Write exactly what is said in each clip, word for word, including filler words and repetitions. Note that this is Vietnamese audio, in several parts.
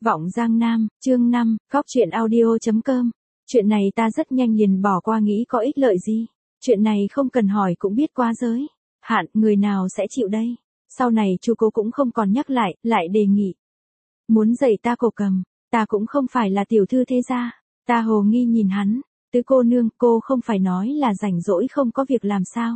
Vọng Giang Nam, chương năm, góc truyện audio chấm com. Chuyện này ta rất nhanh liền bỏ qua nghĩ có ích lợi gì. Chuyện này không cần hỏi cũng biết quá giới. Hạn, người nào sẽ chịu đây? Sau này chu Cố cũng không còn nhắc lại, lại đề nghị. Muốn dạy ta cổ cầm, ta cũng không phải là tiểu thư thế gia. Ta hồ nghi nhìn hắn, tứ cô nương, cô không phải nói là rảnh rỗi không có việc làm sao.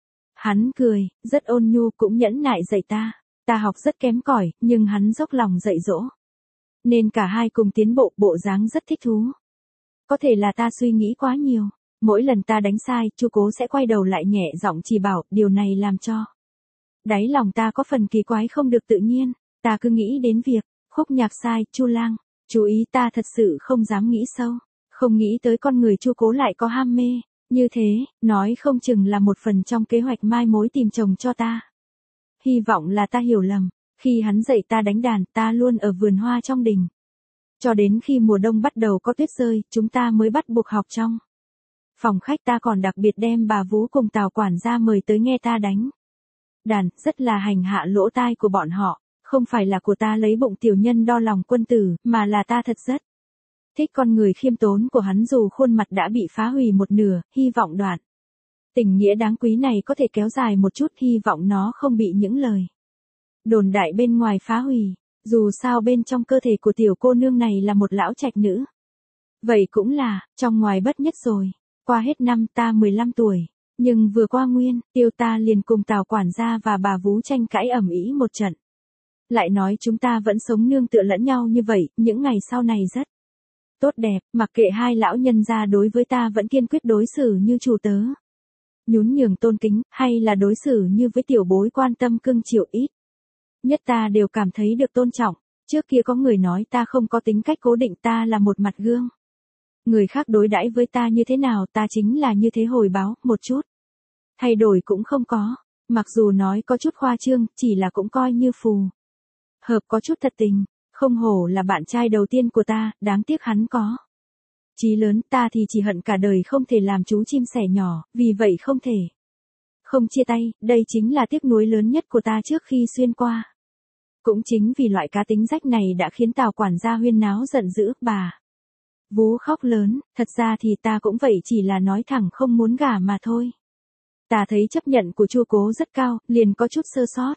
Hắn cười, rất ôn nhu cũng nhẫn nại dạy ta. Ta học rất kém cỏi, nhưng hắn dốc lòng dạy dỗ. Nên cả hai cùng tiến bộ, bộ dáng rất thích thú. Có thể là ta suy nghĩ quá nhiều. Mỗi lần ta đánh sai, chu Cố sẽ quay đầu lại nhẹ giọng chỉ bảo, điều này làm cho đáy lòng ta có phần kỳ quái không được tự nhiên. Ta cứ nghĩ đến việc khúc nhạc sai, Chu Lang. Chú ý ta thật sự không dám nghĩ sâu. Không nghĩ tới con người chu Cố lại có ham mê. Như thế, nói không chừng là một phần trong kế hoạch mai mối tìm chồng cho ta. Hy vọng là ta hiểu lầm. Khi hắn dạy ta đánh đàn, ta luôn ở vườn hoa trong đình. Cho đến khi mùa đông bắt đầu có tuyết rơi, chúng ta mới bắt buộc học trong phòng khách. Ta còn đặc biệt đem bà Vú cùng Tào quản gia mời tới nghe ta đánh đàn, rất là hành hạ lỗ tai của bọn họ. Không phải là của ta lấy bụng tiểu nhân đo lòng quân tử, mà là ta thật rất thích con người khiêm tốn của hắn dù khuôn mặt đã bị phá hủy một nửa. Hy vọng đoạn tình nghĩa đáng quý này có thể kéo dài một chút, hy vọng nó không bị những lời đồn đại bên ngoài phá hủy. Dù sao bên trong cơ thể của tiểu cô nương này là một lão trạch nữ. Vậy cũng là, trong ngoài bất nhất rồi. Qua hết năm ta mười lăm tuổi. Nhưng vừa qua nguyên, tiêu ta liền cùng Tào quản gia và bà Vú tranh cãi ầm ĩ một trận. Lại nói chúng ta vẫn sống nương tựa lẫn nhau như vậy, những ngày sau này rất tốt đẹp, mặc kệ hai lão nhân gia đối với ta vẫn kiên quyết đối xử như chủ tớ. Nhún nhường tôn kính, hay là đối xử như với tiểu bối quan tâm cưng chiều ít. Nhất ta đều cảm thấy được tôn trọng. Trước kia có người nói ta không có tính cách cố định, ta là một mặt gương. Người khác đối đãi với ta như thế nào ta chính là như thế hồi báo, một chút thay đổi cũng không có. Mặc dù nói có chút khoa trương, chỉ là cũng coi như phù hợp có chút thật tình. Không hổ là bạn trai đầu tiên của ta, đáng tiếc hắn có chí lớn, ta thì chỉ hận cả đời không thể làm chú chim sẻ nhỏ, vì vậy không thể không chia tay. Đây chính là tiếc nuối lớn nhất của ta trước khi xuyên qua. Cũng chính vì loại cá tính rách này đã khiến Tào quản gia huyên náo giận dữ. Bà Vú khóc lớn, thật ra thì ta cũng vậy, chỉ là nói thẳng không muốn gả mà thôi. Ta thấy chấp nhận của chu Cố rất cao, liền có chút sơ sót.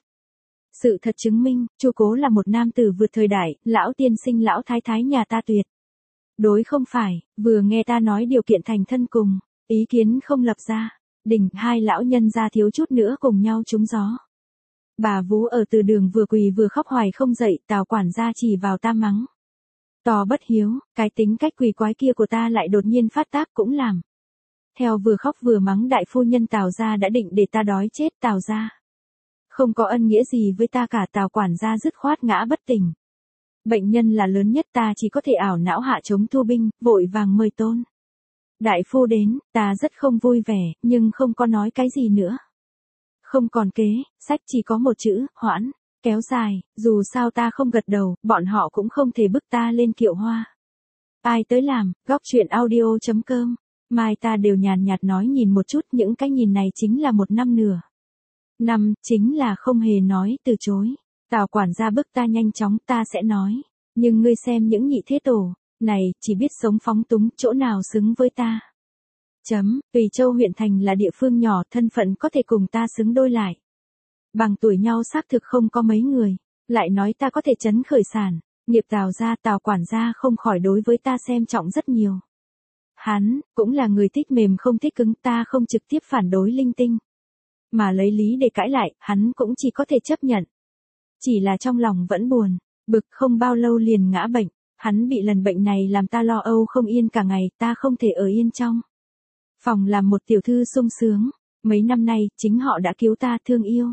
Sự thật chứng minh, chu Cố là một nam tử vượt thời đại, lão tiên sinh lão thái thái nhà ta tuyệt đối không phải. Vừa nghe ta nói điều kiện thành thân cùng ý kiến không lập ra đình, hai lão nhân gia thiếu chút nữa cùng nhau trúng gió. Bà Vú ở từ đường vừa quỳ vừa khóc hoài không dậy. Tào quản gia chỉ vào ta mắng to bất hiếu. Cái tính cách quỳ quái kia của ta lại đột nhiên phát tác cũng làm theo vừa khóc vừa mắng. Đại phu nhân Tào gia đã định để ta đói chết. Tào gia không có ân nghĩa gì với ta cả. Tào quản gia dứt khoát ngã bất tỉnh. Bệnh nhân là lớn nhất, ta chỉ có thể ảo não hạ chống thu binh, vội vàng mời Tôn đại phu đến. Ta rất không vui vẻ, nhưng không có nói cái gì nữa. Không còn kế, sách chỉ có một chữ, hoãn, kéo dài. Dù sao ta không gật đầu, bọn họ cũng không thể bức ta lên kiệu hoa. Ai tới làm, góc truyện audio chấm com. Mai ta đều nhàn nhạt nói nhìn một chút, những cái nhìn này chính là một năm nửa. Năm, chính là không hề nói từ chối. Tào quản gia bức ta nhanh chóng, ta sẽ nói. Nhưng ngươi xem những nhị thế tổ này, chỉ biết sống phóng túng, chỗ nào xứng với ta. Chấm, Tùy Châu huyện thành là địa phương nhỏ, thân phận có thể cùng ta xứng đôi lại. Bằng tuổi nhau xác thực không có mấy người. Lại nói ta có thể trấn khởi sản nghiệp Tào gia. Tào quản gia không khỏi đối với ta xem trọng rất nhiều. Hắn cũng là người thích mềm không thích cứng. Ta không trực tiếp phản đối linh tinh, mà lấy lý để cãi lại. Hắn cũng chỉ có thể chấp nhận. Chỉ là trong lòng vẫn buồn bực, không bao lâu liền ngã bệnh. Hắn bị lần bệnh này làm ta lo âu không yên cả ngày. Ta không thể ở yên trong phòng làm một tiểu thư sung sướng. Mấy năm nay, chính họ đã cứu ta, thương yêu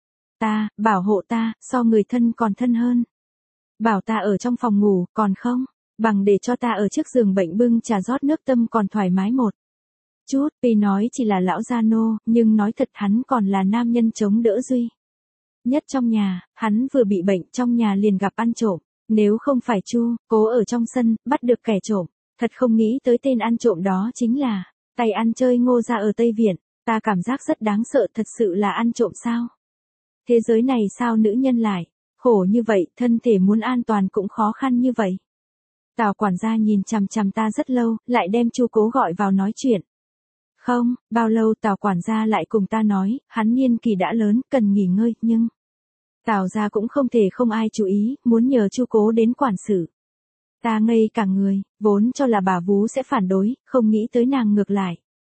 ta, bảo hộ ta, so người thân còn thân hơn. Bảo ta ở trong phòng ngủ, còn không bằng để cho ta ở trước giường bệnh bưng trà rót nước tâm còn thoải mái một chút. Tuy nói chỉ là lão gia nô, nhưng nói thật hắn còn là nam nhân chống đỡ duy nhất trong nhà. Hắn vừa bị bệnh, trong nhà liền gặp ăn trộm. Nếu không phải chu Cố ở trong sân, bắt được kẻ trộm, thật không nghĩ tới tên ăn trộm đó chính là tay ăn chơi Ngô gia ở Tây Viện. Ta cảm giác rất đáng sợ, thật sự là ăn trộm sao? Thế giới này sao nữ nhân lại Khổ như vậy, thân thể muốn an toàn cũng khó khăn như vậy. Tào quản gia nhìn chằm chằm ta rất lâu, lại đem Chu Cố gọi vào nói chuyện. Không, bao lâu Tào quản gia lại cùng ta nói, hắn niên kỳ đã lớn, cần nghỉ ngơi, nhưng... Tào gia cũng không thể không ai chú ý, muốn nhờ Chu Cố đến quản sự. Ta ngây cả người, vốn cho là bà vú sẽ phản đối, không nghĩ tới nàng ngược lại.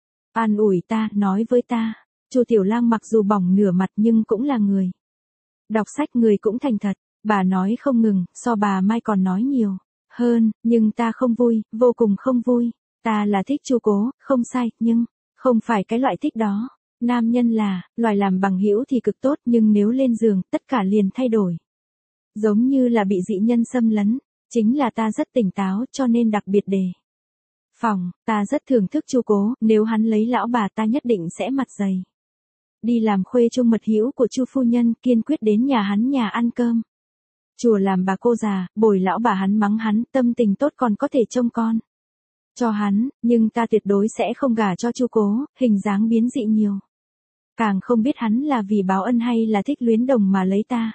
An ủi ta, nói với ta, Chu Tiểu Lang mặc dù bỏng nửa mặt nhưng cũng là người. Đọc sách người cũng thành thật, bà nói không ngừng, so bà Mai còn nói nhiều. Hơn, nhưng ta không vui, vô cùng không vui. Ta là thích Chu Cố, không sai, nhưng, không phải cái loại thích đó. Nam nhân là, loài làm bằng hữu thì cực tốt nhưng nếu lên giường, tất cả liền thay đổi. Giống như là bị dị nhân xâm lấn, chính là ta rất tỉnh táo cho nên đặc biệt đề. Phòng, ta rất thưởng thức Chu Cố, nếu hắn lấy lão bà ta nhất định sẽ mặt dày. Đi làm khuê chung mật hữu của Chu phu nhân, kiên quyết đến nhà hắn nhà ăn cơm. Chùa làm bà cô già, bồi lão bà hắn mắng hắn, tâm tình tốt còn có thể trông con cho hắn, nhưng ta tuyệt đối sẽ không gả cho Chu Cố, hình dáng biến dị nhiều. Càng không biết hắn là vì báo ân hay là thích luyến đồng mà lấy ta.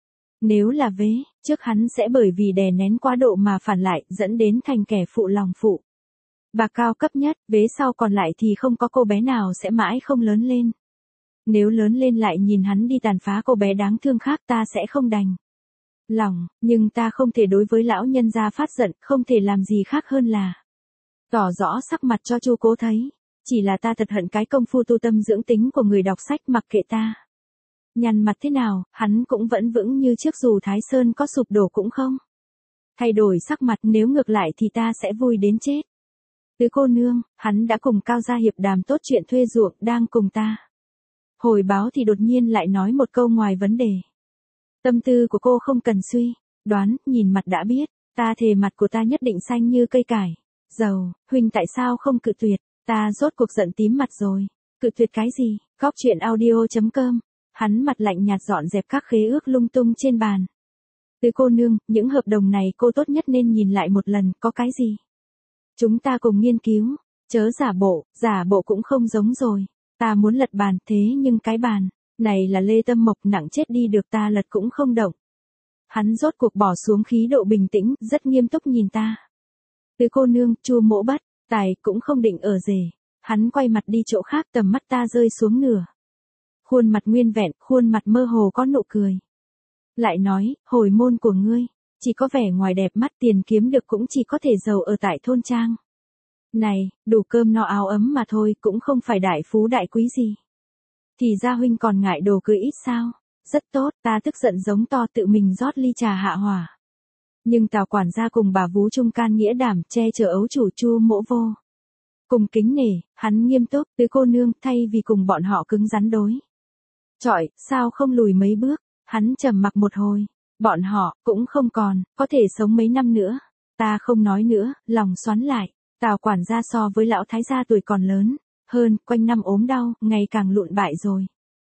Nếu là vế, trước hắn sẽ bởi vì đè nén quá độ mà phản lại, dẫn đến thành kẻ phụ lòng phụ. Bà cao cấp nhất, vế sau còn lại thì không có cô bé nào sẽ mãi không lớn lên. Nếu lớn lên lại nhìn hắn đi tàn phá cô bé đáng thương khác ta sẽ không đành lòng, nhưng ta không thể đối với lão nhân gia phát giận, không thể làm gì khác hơn là tỏ rõ sắc mặt cho Chu Cố thấy. Chỉ là ta thật hận cái công phu tu tâm dưỡng tính của người đọc sách mặc kệ ta. Nhăn mặt thế nào, hắn cũng vẫn vững như trước dù Thái Sơn có sụp đổ cũng không thay đổi sắc mặt, nếu ngược lại thì ta sẽ vui đến chết. Tứ cô nương, hắn đã cùng Cao gia hiệp đàm tốt chuyện thuê ruộng, đang cùng ta hồi báo thì đột nhiên lại nói một câu ngoài vấn đề. Tâm tư của cô không cần suy đoán, nhìn mặt đã biết, ta thề mặt của ta nhất định xanh như cây cải dầu, huynh tại sao không cự tuyệt, ta rốt cuộc giận tím mặt rồi. Cự tuyệt cái gì? Góc truyện audio chấm com. Hắn mặt lạnh nhạt dọn dẹp các khế ước lung tung trên bàn. Tứ cô nương, những hợp đồng này cô tốt nhất nên nhìn lại một lần, có cái gì? Chúng ta cùng nghiên cứu, chớ giả bộ, giả bộ cũng không giống rồi. Ta muốn lật bàn, thế nhưng cái bàn này là Lê Tâm Mộc, nặng chết đi được, ta lật cũng không động. Hắn rốt cuộc bỏ xuống khí độ bình tĩnh, rất nghiêm túc nhìn ta. Tứ cô nương, Chu mỗ bất tài cũng không định ở rể. Hắn quay mặt đi chỗ khác, tầm mắt ta rơi xuống nửa. Khuôn mặt nguyên vẹn, khuôn mặt mơ hồ có nụ cười. Lại nói, hồi môn của ngươi, chỉ có vẻ ngoài đẹp mắt, tiền kiếm được cũng chỉ có thể giàu ở tại thôn trang. Này, đủ cơm no áo ấm mà thôi, cũng không phải đại phú đại quý gì. Thì ra huynh còn ngại đồ cưới ít sao? Rất tốt, ta tức giận giống to tự mình rót ly trà hạ hỏa. Nhưng Tào quản gia cùng bà vú trung can nghĩa đảm che chở ấu chủ Chu mỗ vô cùng kính nể, hắn nghiêm túc, tứ cô nương, thay vì cùng bọn họ cứng rắn đối chọi, sao không lùi mấy bước? Hắn trầm mặc một hồi, bọn họ cũng không còn có thể sống mấy năm nữa. Ta không nói nữa, lòng xoắn lại. Tào quản gia so với lão thái gia tuổi còn lớn hơn, quanh năm ốm đau, ngày càng lụn bại rồi.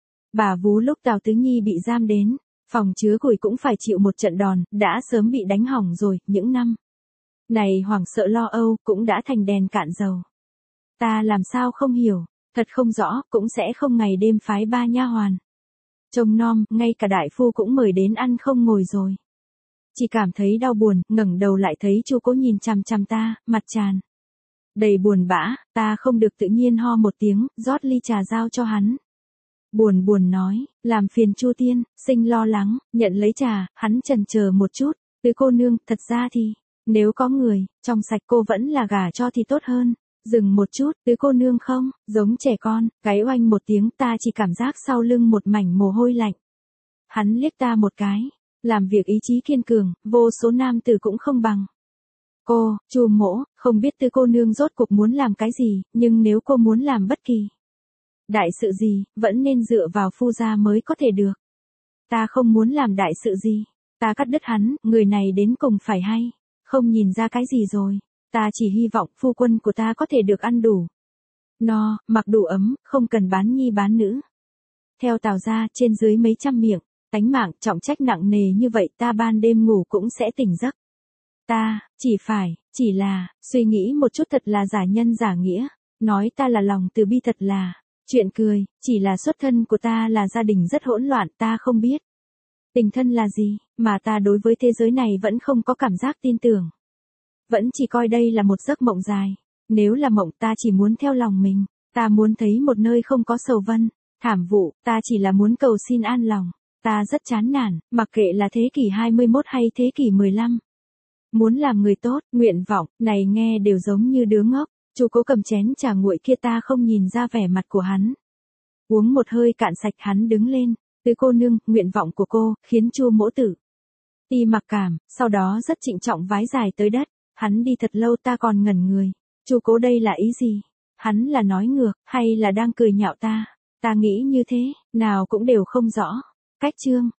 Bà vú lúc Tào Tứ Nhi bị giam đến phòng chứa củi cũng phải chịu một trận đòn, đã sớm bị đánh hỏng rồi. Những năm này hoảng sợ lo âu cũng đã thành đèn cạn dầu. Ta làm sao không hiểu, thật không rõ, cũng sẽ không ngày đêm phái ba nha hoàn trông nom, ngay cả đại phu cũng mời đến ăn không ngồi rồi. Chỉ cảm thấy đau buồn, ngẩng đầu lại thấy Chu Cố nhìn chằm chằm ta, mặt tràn đầy buồn bã. Ta không được tự nhiên ho một tiếng, rót ly trà giao cho hắn. Buồn buồn nói, làm phiền Chu tiên sinh lo lắng, nhận lấy trà. Hắn chần chờ một chút, tứ cô nương, thật ra thì nếu có người trong sạch cô vẫn là gả cho thì tốt hơn. Dừng một chút, tứ cô nương không, giống trẻ con, gáy oanh một tiếng, ta chỉ cảm giác sau lưng một mảnh mồ hôi lạnh. Hắn liếc ta một cái, làm việc ý chí kiên cường, vô số nam tử cũng không bằng. Cô, Chu mỗ, không biết tứ cô nương rốt cuộc muốn làm cái gì, nhưng nếu cô muốn làm bất kỳ đại sự gì, vẫn nên dựa vào phu gia mới có thể được. Ta không muốn làm đại sự gì. Ta cắt đứt hắn, người này đến cùng phải hay không nhìn ra cái gì rồi. Ta chỉ hy vọng phu quân của ta có thể được ăn đủ no, mặc đủ ấm, không cần bán nhi bán nữ. Theo Tào gia, trên dưới mấy trăm miệng, tánh mạng trọng trách nặng nề như vậy, ta ban đêm ngủ cũng sẽ tỉnh giấc. Ta, chỉ phải, chỉ là, suy nghĩ một chút thật là giả nhân giả nghĩa, nói ta là lòng từ bi thật là chuyện cười, chỉ là xuất thân của ta là gia đình rất hỗn loạn, ta không biết tình thân là gì, mà ta đối với thế giới này vẫn không có cảm giác tin tưởng. Vẫn chỉ coi đây là một giấc mộng dài. Nếu là mộng ta chỉ muốn theo lòng mình, ta muốn thấy một nơi không có sầu vân, thảm vụ, ta chỉ là muốn cầu xin an lòng. Ta rất chán nản, mặc kệ là thế kỷ hai mươi mốt hay thế kỷ mười lăm. Muốn làm người tốt, nguyện vọng, này nghe đều giống như đứa ngốc. Chu Cố cầm chén trà nguội kia, ta không nhìn ra vẻ mặt của hắn. Uống một hơi cạn sạch, hắn đứng lên. Tứ cô nương, nguyện vọng của cô, khiến Chu mỗ tử ti mặc cảm, sau đó rất trịnh trọng vái dài tới đất. Hắn đi thật lâu, ta còn ngẩn người. Chu Cố đây là ý gì? Hắn là nói ngược, hay là đang cười nhạo ta? Ta nghĩ như thế, nào cũng đều không rõ. Cách chương